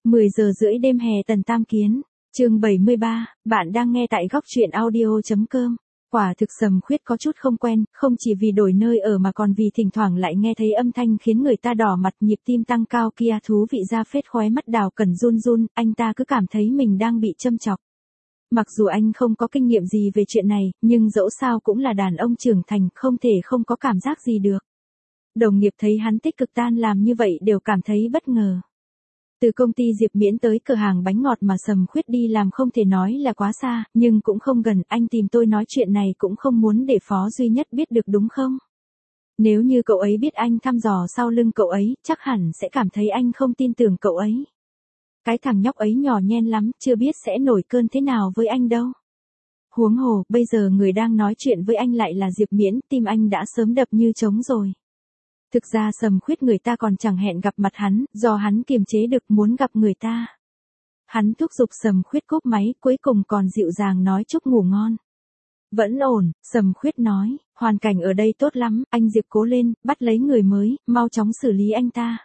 10 giờ rưỡi đêm hè Tần Tam Kiến, chương 73, bạn đang nghe tại góc truyện audio.com. Quả thực Sầm Khuyết có chút không quen, không chỉ vì đổi nơi ở mà còn vì thỉnh thoảng lại nghe thấy âm thanh khiến người ta đỏ mặt, nhịp tim tăng cao kia thú vị ra phết. Khóe mắt Đào Cẩn run run, anh ta cứ cảm thấy mình đang bị châm chọc. Mặc dù anh không có kinh nghiệm gì về chuyện này, nhưng dẫu sao cũng là đàn ông trưởng thành, không thể không có cảm giác gì được. Đồng nghiệp thấy hắn tích cực tan làm như vậy đều cảm thấy bất ngờ. Từ công ty Diệp Miễn tới cửa hàng bánh ngọt mà Sầm Khuyết đi làm không thể nói là quá xa, nhưng cũng không gần. Anh tìm tôi nói chuyện này cũng không muốn để Phó Duy Nhất biết được đúng không? Nếu như cậu ấy biết anh thăm dò sau lưng cậu ấy, chắc hẳn sẽ cảm thấy anh không tin tưởng cậu ấy. Cái thằng nhóc ấy nhỏ nhen lắm, chưa biết sẽ nổi cơn thế nào với anh đâu. Huống hồ, bây giờ người đang nói chuyện với anh lại là Diệp Miễn, tim anh đã sớm đập như trống rồi. Thực ra Sầm Khuyết người ta còn chẳng hẹn gặp mặt hắn, do hắn kiềm chế được muốn gặp người ta. Hắn thúc giục Sầm Khuyết cúp máy, cuối cùng còn dịu dàng nói chúc ngủ ngon. Vẫn ổn, Sầm Khuyết nói, hoàn cảnh ở đây tốt lắm, anh Diệp cố lên, bắt lấy người mới, mau chóng xử lý anh ta.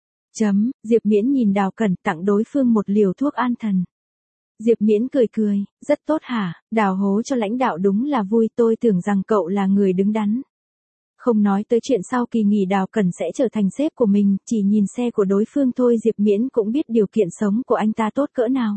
Diệp Miễn nhìn Đào Cẩn, tặng đối phương một liều thuốc an thần. Diệp Miễn cười cười, rất tốt hả, đào hố cho lãnh đạo đúng là vui, tôi tưởng rằng cậu là người đứng đắn. Không nói tới chuyện sau kỳ nghỉ Đào Cẩn sẽ trở thành sếp của mình, chỉ nhìn xe của đối phương thôi Diệp Miễn cũng biết điều kiện sống của anh ta tốt cỡ nào.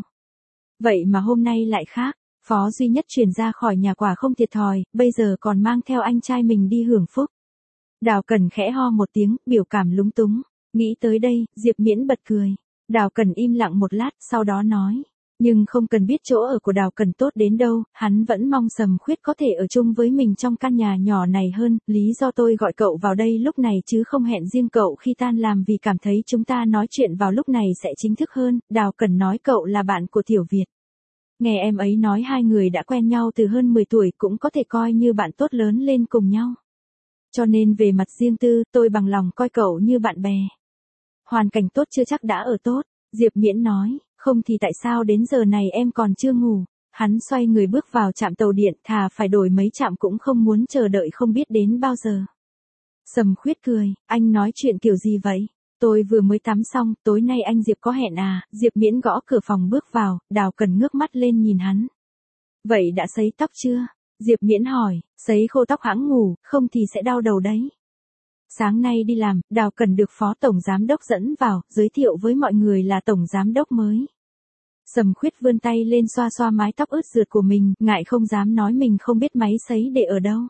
Vậy mà hôm nay lại khác, Phó Duy Nhất chuyển ra khỏi nhà quả không thiệt thòi, bây giờ còn mang theo anh trai mình đi hưởng phúc. Đào Cẩn khẽ ho một tiếng, biểu cảm lúng túng. Nghĩ tới đây, Diệp Miễn bật cười. Đào Cẩn im lặng một lát, sau đó nói. Nhưng không cần biết chỗ ở của Đào Cẩn tốt đến đâu, hắn vẫn mong Sầm Khuyết có thể ở chung với mình trong căn nhà nhỏ này hơn. Lý do tôi gọi cậu vào đây lúc này chứ không hẹn riêng cậu khi tan làm vì cảm thấy chúng ta nói chuyện vào lúc này sẽ chính thức hơn. Đào Cẩn nói cậu là bạn của Tiểu Việt. Nghe em ấy nói hai người đã quen nhau từ hơn 10 tuổi cũng có thể coi như bạn tốt lớn lên cùng nhau. Cho nên về mặt riêng tư, tôi bằng lòng coi cậu như bạn bè. Hoàn cảnh tốt chưa chắc đã ở tốt, Diệp Miễn nói, không thì tại sao đến giờ này em còn chưa ngủ. Hắn xoay người bước vào trạm tàu điện, thà phải đổi mấy trạm cũng không muốn chờ đợi không biết đến bao giờ. Sầm Khuyết cười, anh nói chuyện kiểu gì vậy? Tôi vừa mới tắm xong, tối nay anh Diệp có hẹn à? Diệp Miễn gõ cửa phòng bước vào, Đào Cẩn ngước mắt lên nhìn hắn. Vậy đã sấy tóc chưa? Diệp Miễn hỏi, sấy khô tóc hãng ngủ, không thì sẽ đau đầu đấy. Sáng nay đi làm, Đào Cẩn được Phó Tổng Giám Đốc dẫn vào, giới thiệu với mọi người là Tổng Giám Đốc mới. Sầm Khuyết vươn tay lên xoa xoa mái tóc ướt rượt của mình, ngại không dám nói mình không biết máy sấy để ở đâu.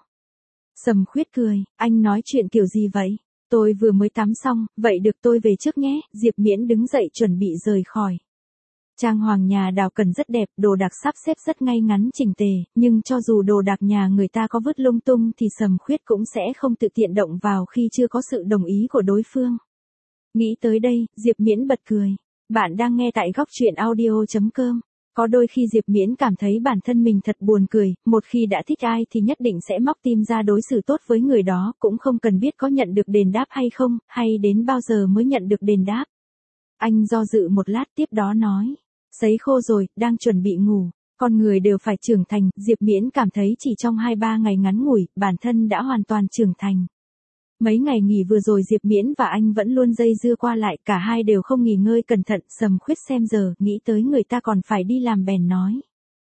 Sầm Khuyết cười, anh nói chuyện kiểu gì vậy? Tôi vừa mới tắm xong, vậy được tôi về trước nhé. Diệp Miễn đứng dậy chuẩn bị rời khỏi. Trang hoàng nhà Đào Cẩn rất đẹp, đồ đạc sắp xếp rất ngay ngắn chỉnh tề, nhưng cho dù đồ đạc nhà người ta có vứt lung tung thì Sầm Khuyết cũng sẽ không tự tiện động vào khi chưa có sự đồng ý của đối phương. Nghĩ tới đây, Diệp Miễn bật cười. Bạn đang nghe tại góc truyện audio.com. Có đôi khi Diệp Miễn cảm thấy bản thân mình thật buồn cười, một khi đã thích ai thì nhất định sẽ móc tim ra đối xử tốt với người đó, cũng không cần biết có nhận được đền đáp hay không, hay đến bao giờ mới nhận được đền đáp. Anh do dự một lát tiếp đó nói. Sấy khô rồi, đang chuẩn bị ngủ. Con người đều phải trưởng thành, Diệp Miễn cảm thấy chỉ trong 2-3 ngày ngắn ngủi, bản thân đã hoàn toàn trưởng thành. Mấy ngày nghỉ vừa rồi Diệp Miễn và anh vẫn luôn dây dưa qua lại, cả hai đều không nghỉ ngơi cẩn thận. Sầm Khuyết xem giờ, nghĩ tới người ta còn phải đi làm bèn nói.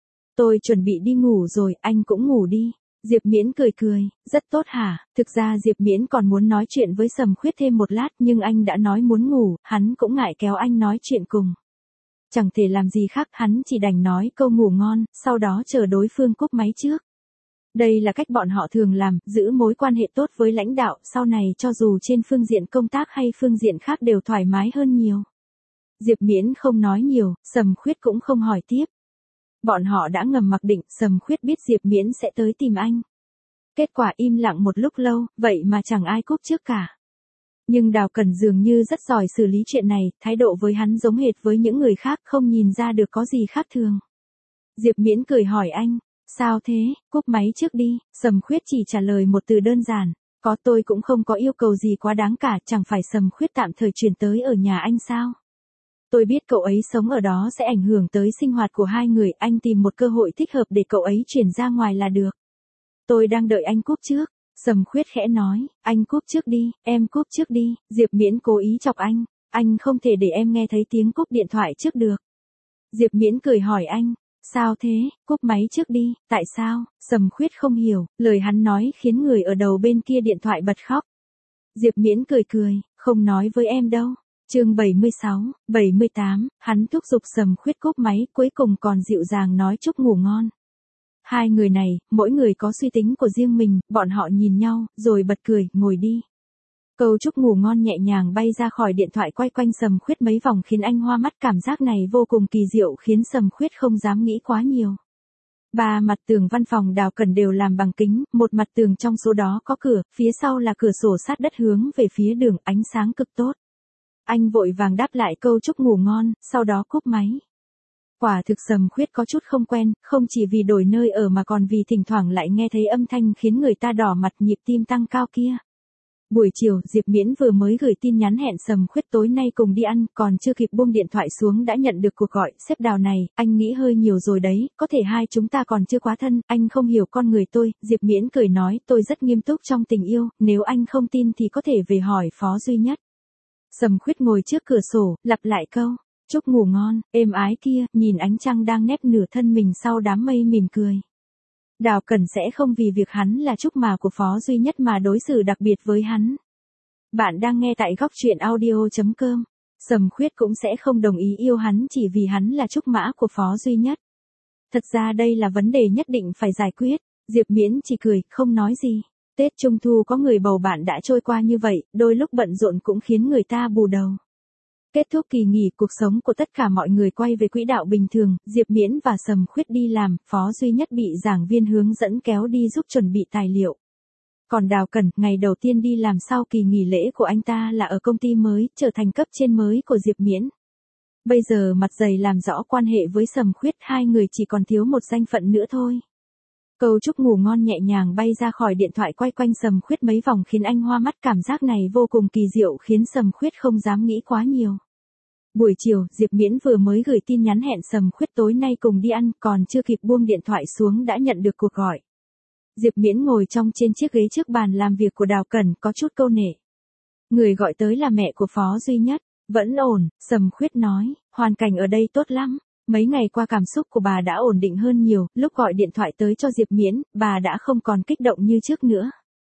Tôi chuẩn bị đi ngủ rồi, anh cũng ngủ đi. Diệp Miễn cười cười, rất tốt hả? Thực ra Diệp Miễn còn muốn nói chuyện với Sầm Khuyết thêm một lát nhưng anh đã nói muốn ngủ, hắn cũng ngại kéo anh nói chuyện cùng. Chẳng thể làm gì khác, hắn chỉ đành nói câu ngủ ngon, sau đó chờ đối phương cúp máy trước. Đây là cách bọn họ thường làm, giữ mối quan hệ tốt với lãnh đạo, sau này cho dù trên phương diện công tác hay phương diện khác đều thoải mái hơn nhiều. Diệp Miễn không nói nhiều, Sầm Khuyết cũng không hỏi tiếp. Bọn họ đã ngầm mặc định, Sầm Khuyết biết Diệp Miễn sẽ tới tìm anh. Kết quả im lặng một lúc lâu, vậy mà chẳng ai cúp trước cả. Nhưng Đào Cẩn dường như rất giỏi xử lý chuyện này, thái độ với hắn giống hệt với những người khác, không nhìn ra được có gì khác thường. Diệp Miễn cười hỏi anh, sao thế, cúp máy trước đi. Sầm Khuyết chỉ trả lời một từ đơn giản, có, tôi cũng không có yêu cầu gì quá đáng cả, chẳng phải Sầm Khuyết tạm thời chuyển tới ở nhà anh sao? Tôi biết cậu ấy sống ở đó sẽ ảnh hưởng tới sinh hoạt của hai người, anh tìm một cơ hội thích hợp để cậu ấy chuyển ra ngoài là được. Tôi đang đợi anh cúp trước. Sầm Khuyết khẽ nói, anh cúp trước đi, em cúp trước đi. Diệp Miễn cố ý chọc anh. Anh không thể để em nghe thấy tiếng cúp điện thoại trước được. Diệp Miễn cười hỏi anh. Sao thế, cúp máy trước đi, tại sao? Sầm Khuyết không hiểu, lời hắn nói khiến người ở đầu bên kia điện thoại bật khóc. Diệp Miễn cười cười, không nói với em đâu. Chương 76, 78, hắn thúc giục Sầm Khuyết cúp máy, cuối cùng còn dịu dàng nói chúc ngủ ngon. Hai người này, mỗi người có suy tính của riêng mình, bọn họ nhìn nhau, rồi bật cười, ngồi đi. Câu chúc ngủ ngon nhẹ nhàng bay ra khỏi điện thoại quay quanh Sầm Khuyết mấy vòng khiến anh hoa mắt, cảm giác này vô cùng kỳ diệu khiến Sầm Khuyết không dám nghĩ quá nhiều. Ba mặt tường văn phòng Đào Cẩn đều làm bằng kính, một mặt tường trong số đó có cửa, phía sau là cửa sổ sát đất hướng về phía đường, ánh sáng cực tốt. Anh vội vàng đáp lại câu chúc ngủ ngon, sau đó cúp máy. Quả thực Sầm Khuyết có chút không quen, không chỉ vì đổi nơi ở mà còn vì thỉnh thoảng lại nghe thấy âm thanh khiến người ta đỏ mặt, nhịp tim tăng cao kia. Buổi chiều, Diệp Miễn vừa mới gửi tin nhắn hẹn Sầm Khuyết tối nay cùng đi ăn, còn chưa kịp buông điện thoại xuống đã nhận được cuộc gọi. Sếp Đào này, anh nghĩ hơi nhiều rồi đấy, có thể hai chúng ta còn chưa quá thân, anh không hiểu con người tôi. Diệp Miễn cười nói, tôi rất nghiêm túc trong tình yêu, nếu anh không tin thì có thể về hỏi Phó Duy Nhất. Sầm Khuyết ngồi trước cửa sổ, lặp lại câu chúc ngủ ngon, êm ái kia, nhìn ánh trăng đang nép nửa thân mình sau đám mây mỉm cười. Đào Cẩn sẽ không vì việc hắn là trúc mà của Phó Duy Nhất mà đối xử đặc biệt với hắn. Bạn đang nghe tại góc truyện audio.com. Sầm Khuyết cũng sẽ không đồng ý yêu hắn chỉ vì hắn là trúc mã của Phó Duy Nhất. Thật ra đây là vấn đề nhất định phải giải quyết. Diệp Miễn chỉ cười, không nói gì. Tết Trung Thu có người bầu bạn đã trôi qua như vậy, đôi lúc bận rộn cũng khiến người ta bù đầu. Kết thúc kỳ nghỉ, cuộc sống của tất cả mọi người quay về quỹ đạo bình thường, Diệp Miễn và Sầm Khuyết đi làm, Phó Duy Nhất bị giảng viên hướng dẫn kéo đi giúp chuẩn bị tài liệu. Còn Đào Cẩn, ngày đầu tiên đi làm sau kỳ nghỉ lễ của anh ta là ở công ty mới, trở thành cấp trên mới của Diệp Miễn. Bây giờ mặt dày làm rõ quan hệ với Sầm Khuyết, hai người chỉ còn thiếu một danh phận nữa thôi. Câu chúc ngủ ngon nhẹ nhàng bay ra khỏi điện thoại quay quanh Sầm Khuyết mấy vòng khiến anh hoa mắt, cảm giác này vô cùng kỳ diệu khiến Sầm Khuyết không dám nghĩ quá nhiều. Buổi chiều, Diệp Miễn vừa mới gửi tin nhắn hẹn Sầm Khuyết tối nay cùng đi ăn, còn chưa kịp buông điện thoại xuống đã nhận được cuộc gọi. Diệp Miễn ngồi trong trên chiếc ghế trước bàn làm việc của Đào Cẩn, có chút câu nệ. Người gọi tới là mẹ của Phó Duy Nhất. Vẫn ổn, Sầm Khuyết nói, hoàn cảnh ở đây tốt lắm. Mấy ngày qua cảm xúc của bà đã ổn định hơn nhiều, lúc gọi điện thoại tới cho Diệp Miễn, bà đã không còn kích động như trước nữa.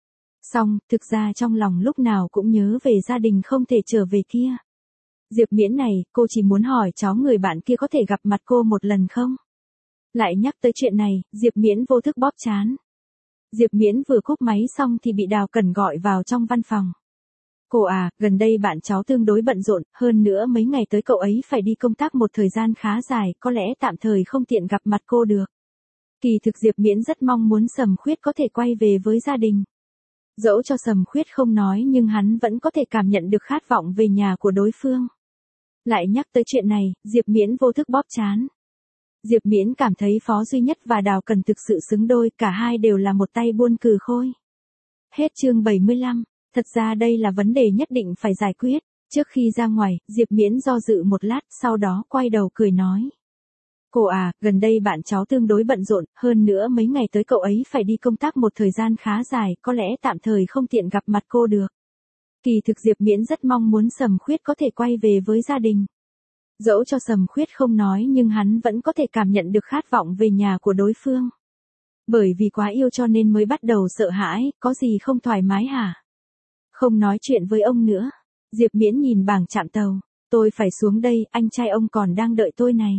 Xong, thực ra trong lòng lúc nào cũng nhớ về gia đình không thể trở về kia. Diệp Miễn này, cô chỉ muốn hỏi cháu người bạn kia có thể gặp mặt cô một lần không? Lại nhắc tới chuyện này, Diệp Miễn vô thức bóp trán. Diệp Miễn vừa cúp máy xong thì bị Đào Cẩn gọi vào trong văn phòng. Cô à, gần đây bạn cháu tương đối bận rộn, hơn nữa mấy ngày tới cậu ấy phải đi công tác một thời gian khá dài, có lẽ tạm thời không tiện gặp mặt cô được. Kỳ thực Diệp Miễn rất mong muốn Sầm Khuyết có thể quay về với gia đình. Dẫu cho Sầm Khuyết không nói nhưng hắn vẫn có thể cảm nhận được khát vọng về nhà của đối phương. Lại nhắc tới chuyện này, Diệp Miễn vô thức bóp trán. Diệp Miễn cảm thấy Phó Duy Nhất và Đào Cẩn thực sự xứng đôi, cả hai đều là một tay buôn cừ khôi. Hết chương 75. Thật ra đây là vấn đề nhất định phải giải quyết. Trước khi ra ngoài, Diệp Miễn do dự một lát, sau đó quay đầu cười nói. Cô à, gần đây bạn cháu tương đối bận rộn, hơn nữa mấy ngày tới cậu ấy phải đi công tác một thời gian khá dài, có lẽ tạm thời không tiện gặp mặt cô được. Kỳ thực Diệp Miễn rất mong muốn Sầm Khuyết có thể quay về với gia đình. Dẫu cho Sầm Khuyết không nói nhưng hắn vẫn có thể cảm nhận được khát vọng về nhà của đối phương. Bởi vì quá yêu cho nên mới bắt đầu sợ hãi, có gì không thoải mái hả? Không nói chuyện với ông nữa. Diệp Miễn nhìn bảng trạm tàu. Tôi phải xuống đây, anh trai ông còn đang đợi tôi này.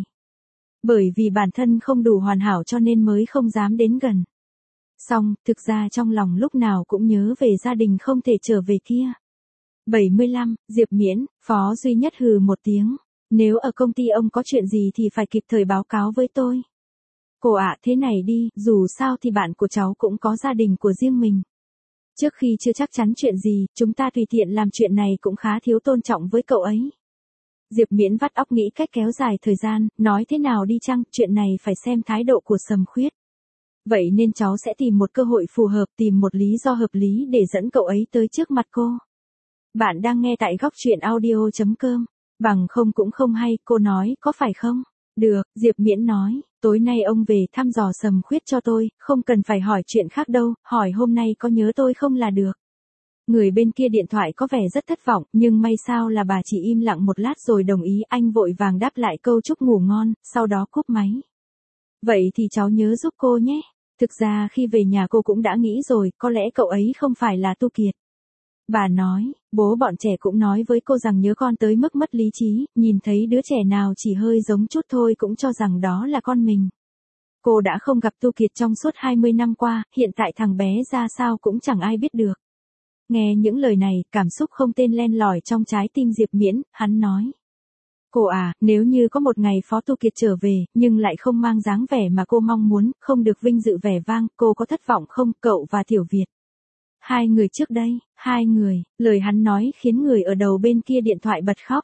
Bởi vì bản thân không đủ hoàn hảo cho nên mới không dám đến gần. Xong, thực ra trong lòng lúc nào cũng nhớ về gia đình không thể trở về kia. 75, Diệp Miễn, Phó Duy Nhất hừ một tiếng. Nếu ở công ty ông có chuyện gì thì phải kịp thời báo cáo với tôi. Cô ạ, thế này đi, dù sao thì bạn của cháu cũng có gia đình của riêng mình. Trước khi chưa chắc chắn chuyện gì, chúng ta tùy tiện làm chuyện này cũng khá thiếu tôn trọng với cậu ấy. Diệp Miễn vắt óc nghĩ cách kéo dài thời gian, nói thế nào đi chăng, chuyện này phải xem thái độ của Sầm Khuyết. Vậy nên cháu sẽ tìm một cơ hội phù hợp, tìm một lý do hợp lý để dẫn cậu ấy tới trước mặt cô. Bạn đang nghe tại góc truyện audio.com. Bằng không cũng không hay, cô nói, có phải không? Được, Diệp Miễn nói, tối nay ông về thăm dò Sầm Khuyết cho tôi, không cần phải hỏi chuyện khác đâu, hỏi hôm nay có nhớ tôi không là được. Người bên kia điện thoại có vẻ rất thất vọng, nhưng may sao là bà chỉ im lặng một lát rồi đồng ý. Anh vội vàng đáp lại câu chúc ngủ ngon, sau đó cúp máy. Vậy thì cháu nhớ giúp cô nhé. Thực ra khi về nhà cô cũng đã nghĩ rồi, có lẽ cậu ấy không phải là Tu Kiệt. Bà nói, bố bọn trẻ cũng nói với cô rằng nhớ con tới mức mất lý trí, nhìn thấy đứa trẻ nào chỉ hơi giống chút thôi cũng cho rằng đó là con mình. Cô đã không gặp Tu Kiệt trong suốt 20 năm qua, hiện tại thằng bé ra sao cũng chẳng ai biết được. Nghe những lời này, cảm xúc không tên len lỏi trong trái tim Diệp Miễn, hắn nói. Cô à, nếu như có một ngày Phó Tu Kiệt trở về, nhưng lại không mang dáng vẻ mà cô mong muốn, không được vinh dự vẻ vang, cô có thất vọng không, cậu và Tiểu Việt? Hai người trước đây, hai người, lời hắn nói khiến người ở đầu bên kia điện thoại bật khóc.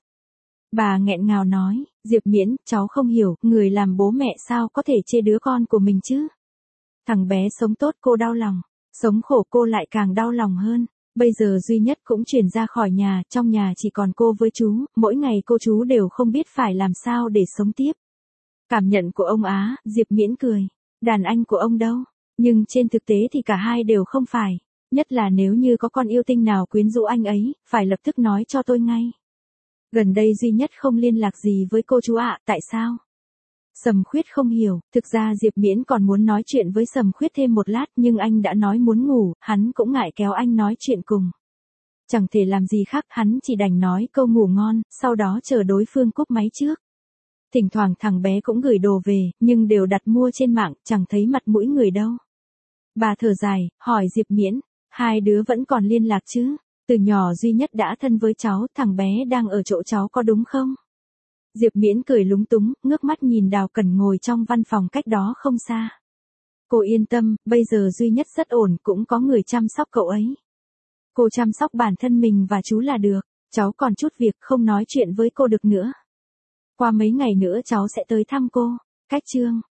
Bà nghẹn ngào nói, Diệp Miễn, cháu không hiểu, người làm bố mẹ sao có thể chê đứa con của mình chứ? Thằng bé sống tốt cô đau lòng, sống khổ cô lại càng đau lòng hơn. Bây giờ duy nhất cũng chuyển ra khỏi nhà, trong nhà chỉ còn cô với chú, mỗi ngày cô chú đều không biết phải làm sao để sống tiếp. Cảm nhận của ông Á, Diệp Miễn cười. Đàn anh của ông đâu? Nhưng trên thực tế thì cả hai đều không phải. Nhất là nếu như có con yêu tinh nào quyến rũ anh ấy, phải lập tức nói cho tôi ngay. Gần đây duy nhất không liên lạc gì với cô chú ạ, tại sao? Sầm Khuyết không hiểu, thực ra Diệp Miễn còn muốn nói chuyện với Sầm Khuyết thêm một lát nhưng anh đã nói muốn ngủ, hắn cũng ngại kéo anh nói chuyện cùng. Chẳng thể làm gì khác, hắn chỉ đành nói câu ngủ ngon, sau đó chờ đối phương cúp máy trước. Thỉnh thoảng thằng bé cũng gửi đồ về, nhưng đều đặt mua trên mạng, chẳng thấy mặt mũi người đâu. Bà thở dài, hỏi Diệp Miễn, hai đứa vẫn còn liên lạc chứ? Từ nhỏ duy nhất đã thân với cháu, thằng bé đang ở chỗ cháu có đúng không? Diệp Miễn cười lúng túng, ngước mắt nhìn Đào Cẩn ngồi trong văn phòng cách đó không xa. Cô yên tâm, bây giờ duy nhất rất ổn, cũng có người chăm sóc cậu ấy. Cô chăm sóc bản thân mình và chú là được, cháu còn chút việc không nói chuyện với cô được nữa. Qua mấy ngày nữa cháu sẽ tới thăm cô. Cách chương